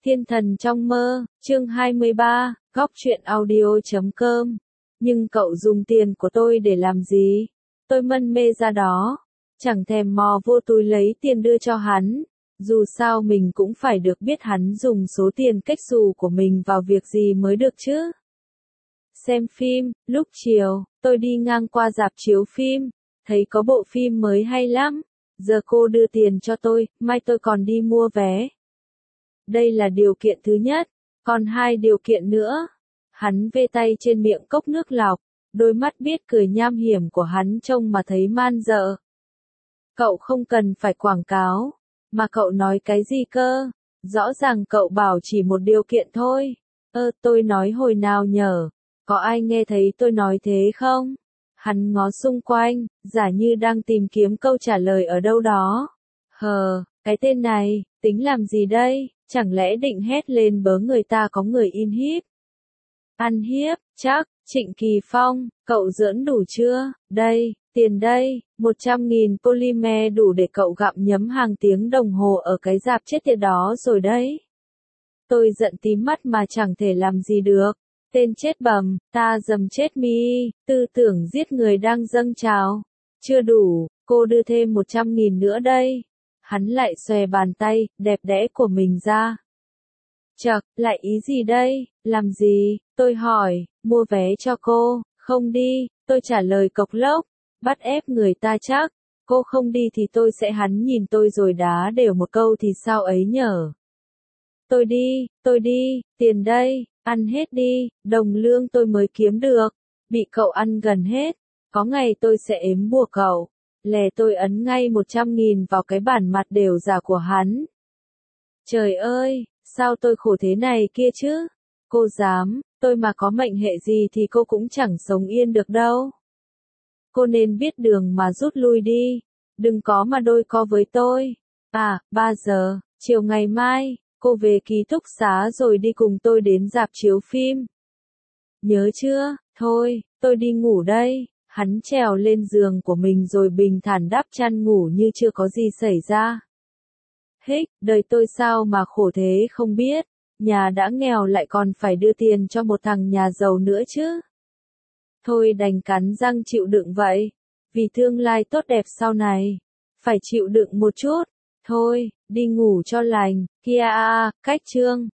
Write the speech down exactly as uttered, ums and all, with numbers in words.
Thiên thần trong mơ, chương hai mươi ba, góc truyện audio chấm com. Nhưng cậu dùng tiền của tôi để làm gì? Tôi mân mê ra đó. Chẳng thèm mò vô túi lấy tiền đưa cho hắn. Dù sao mình cũng phải được biết hắn dùng số tiền cách xù của mình vào việc gì mới được chứ. Xem phim, lúc chiều, tôi đi ngang qua rạp chiếu phim. Thấy có bộ phim mới hay lắm. Giờ cô đưa tiền cho tôi, mai tôi còn đi mua vé. Đây là điều kiện thứ nhất, còn hai điều kiện nữa. Hắn vê tay trên miệng cốc nước lọc, đôi mắt biết cười nham hiểm của hắn trông mà thấy man dợ. Cậu không cần phải quảng cáo, mà cậu nói cái gì cơ? Rõ ràng cậu bảo chỉ một điều kiện thôi. Ơ, tôi nói hồi nào nhở? Có ai nghe thấy tôi nói thế không? Hắn ngó xung quanh, giả như đang tìm kiếm câu trả lời ở đâu đó. Hờ, cái tên này, tính làm gì đây? Chẳng lẽ định hét lên bớ người ta có người in hiếp? Ăn hiếp, chắc, Trịnh Kỳ Phong, cậu giỡn đủ chưa? Đây, tiền đây, một trăm nghìn polymer đủ để cậu gặm nhấm hàng tiếng đồng hồ ở cái rạp chết tiệt đó rồi đấy. Tôi giận tím mắt mà chẳng thể làm gì được. Tên chết bầm, ta dầm chết mi, tư tưởng giết người đang dâng trào. Chưa đủ, cô đưa thêm một trăm nghìn nữa đây. Hắn lại xòe bàn tay, đẹp đẽ của mình ra. Chậc, lại ý gì đây, làm gì, tôi hỏi, mua vé cho cô, không đi, tôi trả lời cộc lốc, bắt ép người ta chắc, cô không đi thì tôi sẽ hắn nhìn tôi rồi đá đều một câu thì sao ấy nhở. Tôi đi, tôi đi, tiền đây, ăn hết đi, đồng lương tôi mới kiếm được, bị cậu ăn gần hết, có ngày tôi sẽ ếm bùa cậu. Lè tôi ấn ngay một trăm nghìn vào cái bản mặt đều giả của hắn. Trời ơi, sao tôi khổ thế này kia chứ? Cô dám, tôi mà có mệnh hệ gì thì cô cũng chẳng sống yên được đâu. Cô nên biết đường mà rút lui đi. Đừng có mà đôi co với tôi. À, ba giờ, chiều ngày mai, cô về ký túc xá rồi đi cùng tôi đến rạp chiếu phim. Nhớ chưa? Thôi, tôi đi ngủ đây. Hắn trèo lên giường của mình rồi bình thản đắp chăn ngủ như chưa có gì xảy ra. Hích, đời tôi sao mà khổ thế không biết, nhà đã nghèo lại còn phải đưa tiền cho một thằng nhà giàu nữa chứ. Thôi đành cắn răng chịu đựng vậy, vì tương lai tốt đẹp sau này, phải chịu đựng một chút. Thôi, đi ngủ cho lành, kia a, cách chương.